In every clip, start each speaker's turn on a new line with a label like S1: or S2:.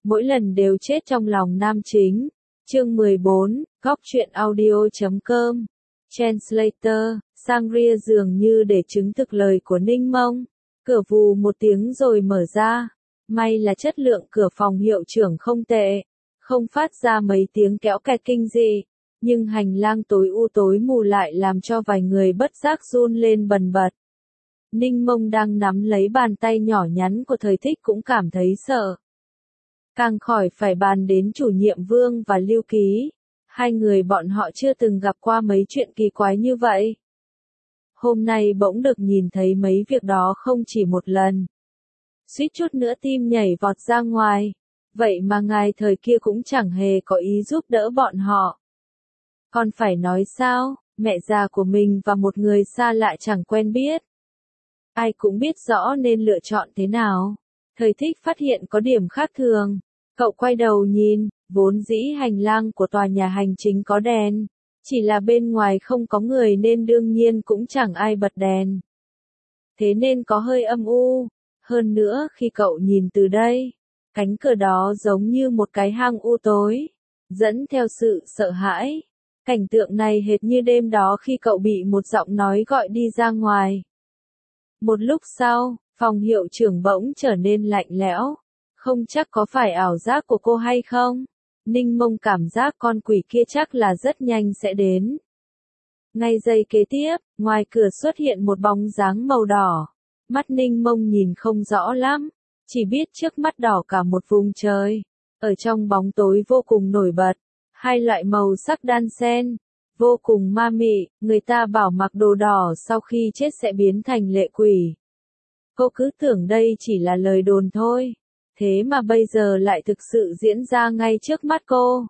S1: mỗi lần đều chết trong lòng nam chính. Chương 14, Góc truyện audio.com. Translator, Sangria dường như để chứng thực lời của Ninh Mông. Cửa vù một tiếng rồi mở ra. May là chất lượng cửa phòng hiệu trưởng không tệ, không phát ra mấy tiếng kéo kẹt kinh dị. Nhưng hành lang tối u tối mù lại làm cho vài người bất giác run lên bần bật. Ninh Mông đang nắm lấy bàn tay nhỏ nhắn của Thời Thích cũng cảm thấy sợ. Càng khỏi phải bàn đến chủ nhiệm Vương và Lưu Ký. Hai người bọn họ chưa từng gặp qua mấy chuyện kỳ quái như vậy. Hôm nay bỗng được nhìn thấy mấy việc đó không chỉ một lần. Suýt chút nữa tim nhảy vọt ra ngoài. Vậy mà ngài thời kia cũng chẳng hề có ý giúp đỡ bọn họ. Còn phải nói sao, mẹ già của mình và một người xa lạ chẳng quen biết. Ai cũng biết rõ nên lựa chọn thế nào. Thời Thích phát hiện có điểm khác thường. Cậu quay đầu nhìn, vốn dĩ hành lang của tòa nhà hành chính có đèn. Chỉ là bên ngoài không có người nên đương nhiên cũng chẳng ai bật đèn. Thế nên có hơi âm u. Hơn nữa khi cậu nhìn từ đây, cánh cửa đó giống như một cái hang u tối, dẫn theo sự sợ hãi. Cảnh tượng này hệt như đêm đó khi cậu bị một giọng nói gọi đi ra ngoài. Một lúc sau, phòng hiệu trưởng bỗng trở nên lạnh lẽo. Không chắc có phải ảo giác của cô hay không? Ninh Mông cảm giác con quỷ kia chắc là rất nhanh sẽ đến. Ngay giây kế tiếp, ngoài cửa xuất hiện một bóng dáng màu đỏ. Mắt Ninh Mông nhìn không rõ lắm, chỉ biết trước mắt đỏ cả một vùng trời. Ở trong bóng tối vô cùng nổi bật, hai loại màu sắc đan xen, vô cùng ma mị. Người ta bảo mặc đồ đỏ sau khi chết sẽ biến thành lệ quỷ. Cô cứ tưởng đây chỉ là lời đồn thôi. Thế mà bây giờ lại thực sự diễn ra ngay trước mắt cô.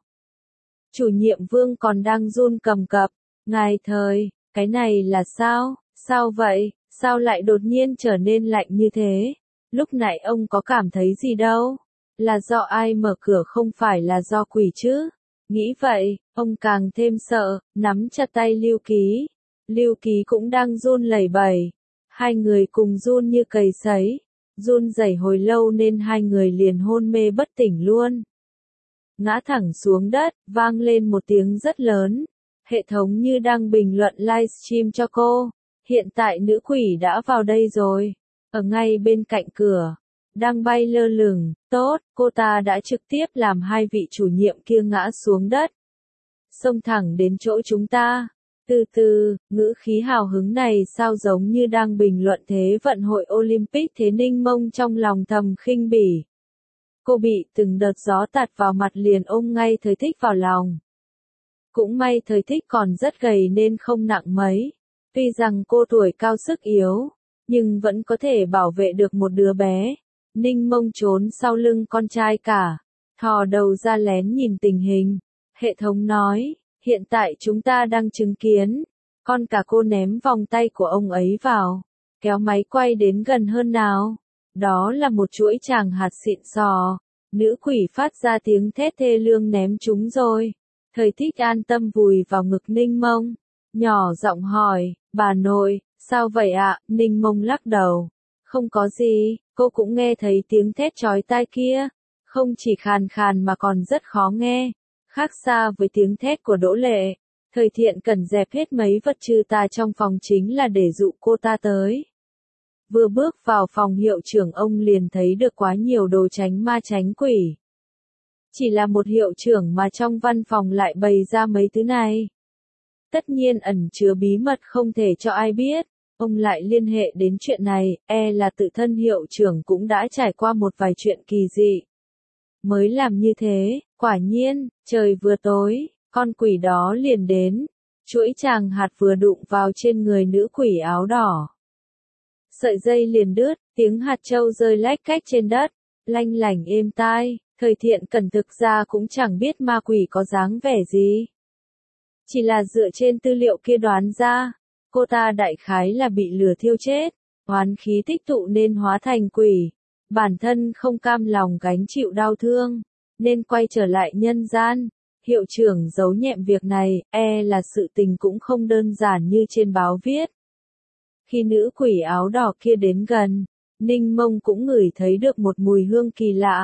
S1: Chủ nhiệm Vương còn đang run cầm cập. Ngài thời, cái này là sao? Sao vậy? Sao lại đột nhiên trở nên lạnh như thế? Lúc nãy ông có cảm thấy gì đâu? Là do ai mở cửa không phải là do quỷ chứ? Nghĩ vậy, ông càng thêm sợ, nắm chặt tay Lưu Ký. Lưu Ký cũng đang run lẩy bẩy. Hai người cùng run như cầy sấy. Run rẩy hồi lâu nên hai người liền hôn mê bất tỉnh luôn. Ngã thẳng xuống đất, vang lên một tiếng rất lớn. Hệ thống như đang bình luận livestream cho cô. Hiện tại nữ quỷ đã vào đây rồi. Ở ngay bên cạnh cửa. Đang bay lơ lửng. Tốt, cô ta đã trực tiếp làm hai vị chủ nhiệm kia ngã xuống đất. Xông thẳng đến chỗ chúng ta. Từ từ, ngữ khí hào hứng này sao giống như đang bình luận thế vận hội Olympic thế. Ninh Mông trong lòng thầm khinh bỉ. Cô bị từng đợt gió tạt vào mặt liền ôm ngay Thời Thích vào lòng. Cũng may Thời Thích còn rất gầy nên không nặng mấy. Tuy rằng cô tuổi cao sức yếu, nhưng vẫn có thể bảo vệ được một đứa bé. Ninh Mông trốn sau lưng con trai cả, thò đầu ra lén nhìn tình hình. Hệ thống nói, hiện tại chúng ta đang chứng kiến, con cả cô ném vòng tay của ông ấy vào, kéo máy quay đến gần hơn nào. Đó là một chuỗi tràng hạt xịn sò, nữ quỷ phát ra tiếng thét thê lương ném chúng rồi. Thời Thích an tâm vùi vào ngực Ninh Mông, nhỏ giọng hỏi, bà nội, sao vậy ạ? Ninh Mông lắc đầu, không có gì, cô cũng nghe thấy tiếng thét chói tai kia, không chỉ khàn khàn mà còn rất khó nghe, khác xa với tiếng thét của Đỗ Lệ. Thời Thiện cần dẹp hết mấy vật trừ tà trong phòng chính là để dụ cô ta tới. Vừa bước vào phòng hiệu trưởng ông liền thấy được quá nhiều đồ tránh ma tránh quỷ. Chỉ là một hiệu trưởng mà trong văn phòng lại bày ra mấy thứ này. Tất nhiên ẩn chứa bí mật không thể cho ai biết. Ông lại liên hệ đến chuyện này, là tự thân hiệu trưởng cũng đã trải qua một vài chuyện kỳ dị. Mới làm như thế, quả nhiên, trời vừa tối, con quỷ đó liền đến. Chuỗi tràng hạt vừa đụng vào trên người nữ quỷ áo đỏ. Sợi dây liền đứt, tiếng hạt châu rơi lách cách trên đất, lanh lảnh êm tai. Thời Thiện Cần thực ra cũng chẳng biết ma quỷ có dáng vẻ gì. Chỉ là dựa trên tư liệu kia đoán ra, cô ta đại khái là bị lửa thiêu chết, oán khí tích tụ nên hóa thành quỷ. Bản thân không cam lòng gánh chịu đau thương, nên quay trở lại nhân gian. Hiệu trưởng giấu nhẹm việc này, là sự tình cũng không đơn giản như trên báo viết. Khi nữ quỷ áo đỏ kia đến gần, Ninh Mông cũng ngửi thấy được một mùi hương kỳ lạ.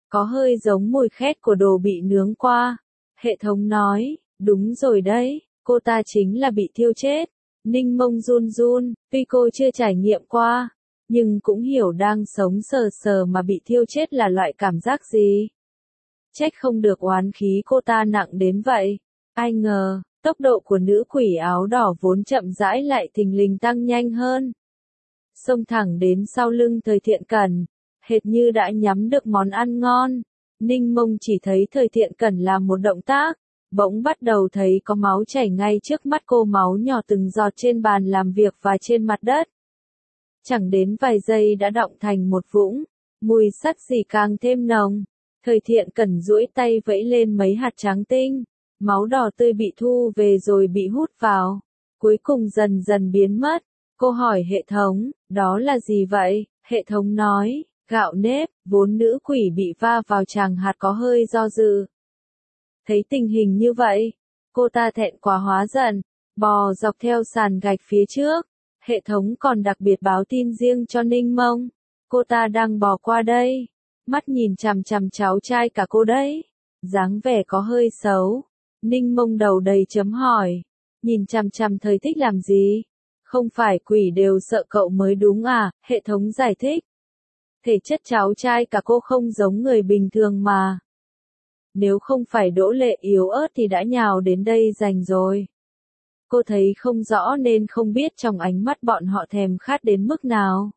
S1: Có hơi giống mùi khét của đồ bị nướng qua. Hệ thống nói, đúng rồi đấy, cô ta chính là bị thiêu chết. Ninh Mông run run, tuy cô chưa trải nghiệm qua, nhưng cũng hiểu đang sống sờ sờ mà bị thiêu chết là loại cảm giác gì. Trách không được oán khí cô ta nặng đến vậy. Ai ngờ, tốc độ của nữ quỷ áo đỏ vốn chậm rãi lại thình lình tăng nhanh hơn. Xông thẳng đến sau lưng Thời Thiện Cẩn, hệt như đã nhắm được món ăn ngon. Ninh Mông chỉ thấy Thời Thiện Cẩn làm một động tác, bỗng bắt đầu thấy có máu chảy ngay trước mắt cô, máu nhỏ từng giọt trên bàn làm việc và trên mặt đất. Chẳng đến vài giây đã đọng thành một vũng, mùi sắt xì càng thêm nồng. Thời Thiện Cẩn duỗi tay vẫy lên mấy hạt trắng tinh, máu đỏ tươi bị thu về rồi bị hút vào, cuối cùng dần dần biến mất. Cô hỏi hệ thống, đó là gì vậy? Hệ thống nói, gạo nếp. Vốn nữ quỷ bị va vào tràng hạt có hơi do dự. Thấy tình hình như vậy, cô ta thẹn quá hóa giận, bò dọc theo sàn gạch phía trước. Hệ thống còn đặc biệt báo tin riêng cho Ninh Mông. Cô ta đang bò qua đây, mắt nhìn chằm chằm cháu trai cả cô đấy. Dáng vẻ có hơi xấu. Ninh Mông đầu đầy chấm hỏi. Nhìn chằm chằm Thời Thích làm gì? Không phải quỷ đều sợ cậu mới đúng à? Hệ thống giải thích. Thể chất cháu trai cả cô không giống người bình thường mà. Nếu không phải Đỗ Lệ yếu ớt thì đã nhào đến đây giành rồi. Cô thấy không rõ nên không biết trong ánh mắt bọn họ thèm khát đến mức nào.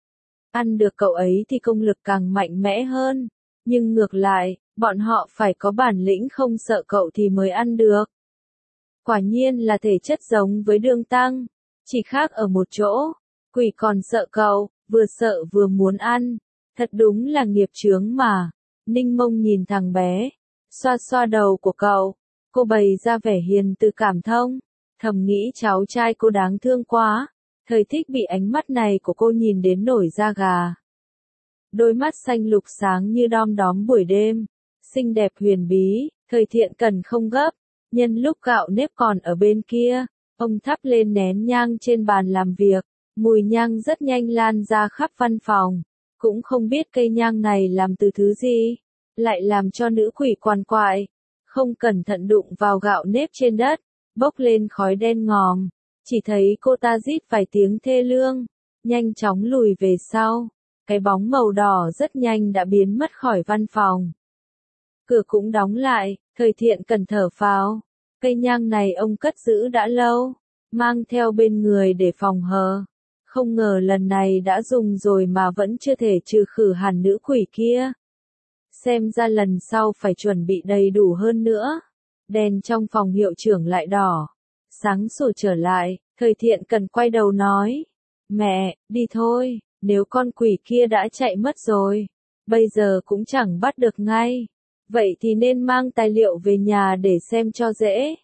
S1: Ăn được cậu ấy thì công lực càng mạnh mẽ hơn. Nhưng ngược lại, bọn họ phải có bản lĩnh không sợ cậu thì mới ăn được. Quả nhiên là thể chất giống với Đường Tăng. Chỉ khác ở một chỗ. Quỷ còn sợ cậu, vừa sợ vừa muốn ăn. Thật đúng là nghiệp chướng mà. Ninh Mông nhìn thằng bé, xoa xoa đầu của cậu. Cô bày ra vẻ hiền từ cảm thông. Thầm nghĩ cháu trai cô đáng thương quá. Thời Thích bị ánh mắt này của cô nhìn đến nổi da gà. Đôi mắt xanh lục sáng như đom đóm buổi đêm. Xinh đẹp huyền bí. Thời Thiện Cẩn không gấp. Nhân lúc gạo nếp còn ở bên kia, ông thắp lên nén nhang trên bàn làm việc. Mùi nhang rất nhanh lan ra khắp văn phòng. Cũng không biết cây nhang này làm từ thứ gì, lại làm cho nữ quỷ quằn quại. Không cẩn thận đụng vào gạo nếp trên đất, bốc lên khói đen ngòm. Chỉ thấy cô ta rít vài tiếng thê lương, nhanh chóng lùi về sau. Cái bóng màu đỏ rất nhanh đã biến mất khỏi văn phòng. Cửa cũng đóng lại, Thời Thiện Cẩn thở phào. Cây nhang này ông cất giữ đã lâu, mang theo bên người để phòng hờ. Không ngờ lần này đã dùng rồi mà vẫn chưa thể trừ khử hẳn nữ quỷ kia. Xem ra lần sau phải chuẩn bị đầy đủ hơn nữa. Đèn trong phòng hiệu trưởng lại đỏ. Sáng sủa trở lại, Thời Thiện Cẩn quay đầu nói. Mẹ, đi thôi, nếu con quỷ kia đã chạy mất rồi, bây giờ cũng chẳng bắt được ngay. Vậy thì nên mang tài liệu về nhà để xem cho dễ.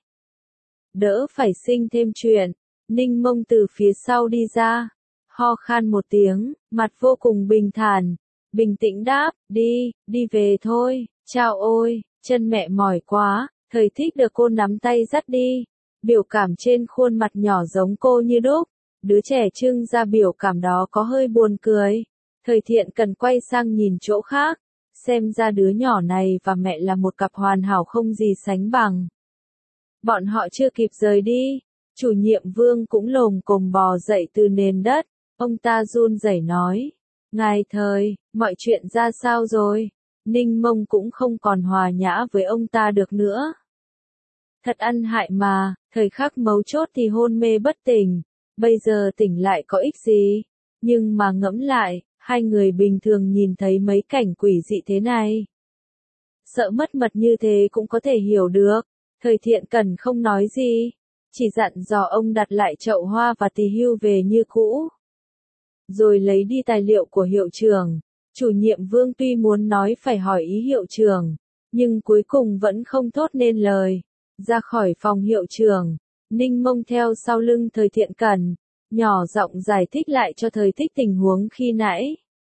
S1: Đỡ phải sinh thêm chuyện. Ninh Mông từ phía sau đi ra. Ho khan một tiếng, mặt vô cùng bình thản. Bình tĩnh đáp, đi về thôi. Chao ôi, chân mẹ mỏi quá. Thời Thích được cô nắm tay dắt đi. Biểu cảm trên khuôn mặt nhỏ giống cô như đúc. Đứa trẻ trưng ra biểu cảm đó có hơi buồn cười. Thời Thiện Cần quay sang nhìn chỗ khác. Xem ra đứa nhỏ này và mẹ là một cặp hoàn hảo không gì sánh bằng. Bọn họ chưa kịp rời đi. Chủ nhiệm Vương cũng lồm cồm bò dậy từ nền đất. Ông ta run rẩy nói. Ngài Thời, mọi chuyện ra sao rồi? Ninh Mông cũng không còn hòa nhã với ông ta được nữa. Thật ăn hại mà, thời khắc mấu chốt thì hôn mê bất tỉnh. Bây giờ tỉnh lại có ích gì? Nhưng mà ngẫm lại, hai người bình thường nhìn thấy mấy cảnh quỷ dị thế này. Sợ mất mật như thế cũng có thể hiểu được. Thời Thiện Cần không nói gì. Chỉ dặn dò ông đặt lại chậu hoa và tì hưu về như cũ. Rồi lấy đi tài liệu của hiệu trưởng. Chủ nhiệm Vương tuy muốn nói phải hỏi ý hiệu trưởng, nhưng cuối cùng vẫn không thốt nên lời. Ra khỏi phòng hiệu trưởng, Ninh Mông theo sau lưng Thời Thiện Cần, nhỏ giọng giải thích lại cho Thời Thích tình huống khi nãy.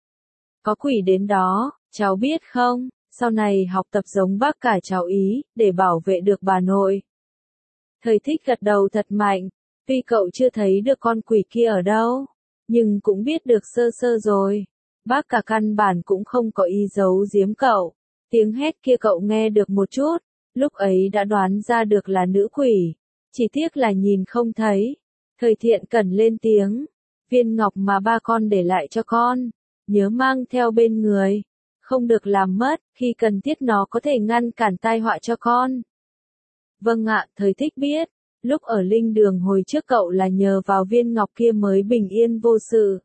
S1: Có quỷ đến đó, cháu biết không, sau này học tập giống bác cả cháu ý, để bảo vệ được bà nội. Thời Thích gật đầu thật mạnh, tuy cậu chưa thấy được con quỷ kia ở đâu, nhưng cũng biết được sơ sơ rồi. Bác cả căn bản cũng không có ý giấu giếm cậu. Tiếng hét kia cậu nghe được một chút, lúc ấy đã đoán ra được là nữ quỷ, chỉ tiếc là nhìn không thấy. Thời Thiện Cẩn lên tiếng, viên ngọc mà ba con để lại cho con, nhớ mang theo bên người, không được làm mất, khi cần thiết nó có thể ngăn cản tai họa cho con. Vâng ạ, Thời Thích biết, lúc ở linh đường hồi trước cậu là nhờ vào viên ngọc kia mới bình yên vô sự.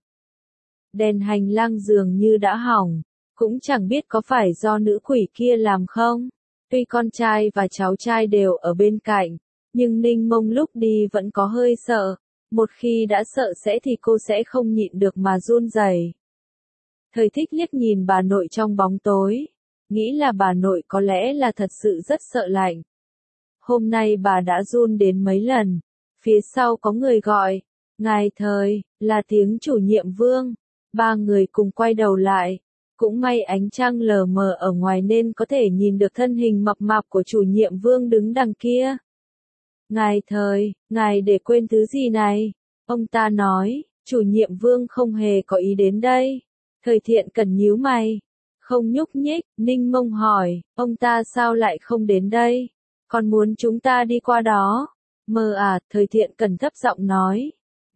S1: Đèn hành lang dường như đã hỏng, cũng chẳng biết có phải do nữ quỷ kia làm không. Tuy con trai và cháu trai đều ở bên cạnh, nhưng Ninh Mông lúc đi vẫn có hơi sợ, một khi đã sợ sẽ thì cô sẽ không nhịn được mà run rẩy. Thời Thích liếc nhìn bà nội trong bóng tối, nghĩ là bà nội có lẽ là thật sự rất sợ lạnh. Hôm nay bà đã run đến mấy lần, phía sau có người gọi, ngài Thời, là tiếng chủ nhiệm Vương. Ba người cùng quay đầu lại, cũng may ánh trăng lờ mờ ở ngoài nên có thể nhìn được thân hình mập mạp của chủ nhiệm Vương đứng đằng kia. Ngài Thời, ngài để quên thứ gì này? Ông ta nói, chủ nhiệm Vương không hề có ý đến đây. Thời Thiện Cẩn nhíu mày, không nhúc nhích. Ninh Mông hỏi, ông ta sao lại không đến đây? Còn muốn chúng ta đi qua đó? Mơ à, Thời Thiện Cẩn thấp giọng nói.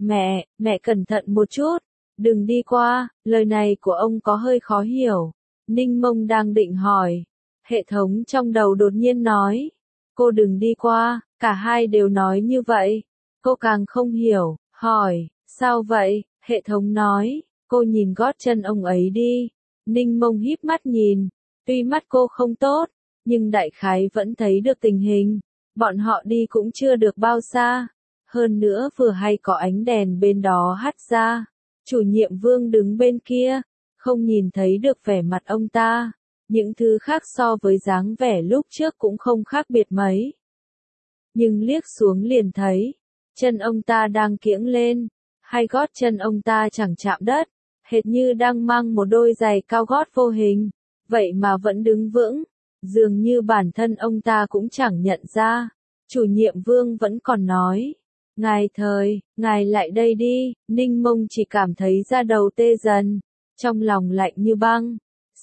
S1: Mẹ cẩn thận một chút, đừng đi qua, lời này của ông có hơi khó hiểu. Ninh Mông đang định hỏi, hệ thống trong đầu đột nhiên nói, cô đừng đi qua, cả hai đều nói như vậy. Cô càng không hiểu, hỏi, sao vậy? Hệ thống nói, cô nhìn gót chân ông ấy đi. Ninh Mông híp mắt nhìn, tuy mắt cô không tốt, nhưng đại khái vẫn thấy được tình hình. Bọn họ đi cũng chưa được bao xa, hơn nữa vừa hay có ánh đèn bên đó hắt ra. Chủ nhiệm Vương đứng bên kia, không nhìn thấy được vẻ mặt ông ta, những thứ khác so với dáng vẻ lúc trước cũng không khác biệt mấy. Nhưng liếc xuống liền thấy, chân ông ta đang kiễng lên, hai gót chân ông ta chẳng chạm đất, hệt như đang mang một đôi giày cao gót vô hình, vậy mà vẫn đứng vững, dường như bản thân ông ta cũng chẳng nhận ra. Chủ nhiệm Vương vẫn còn nói, ngài Thời, ngài lại đây đi. Ninh Mông chỉ cảm thấy da đầu tê dần, trong lòng lạnh như băng.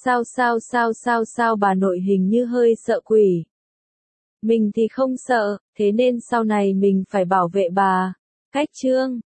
S1: Sao bà nội hình như hơi sợ quỷ. Mình thì không sợ, thế nên sau này mình phải bảo vệ bà. Cách chương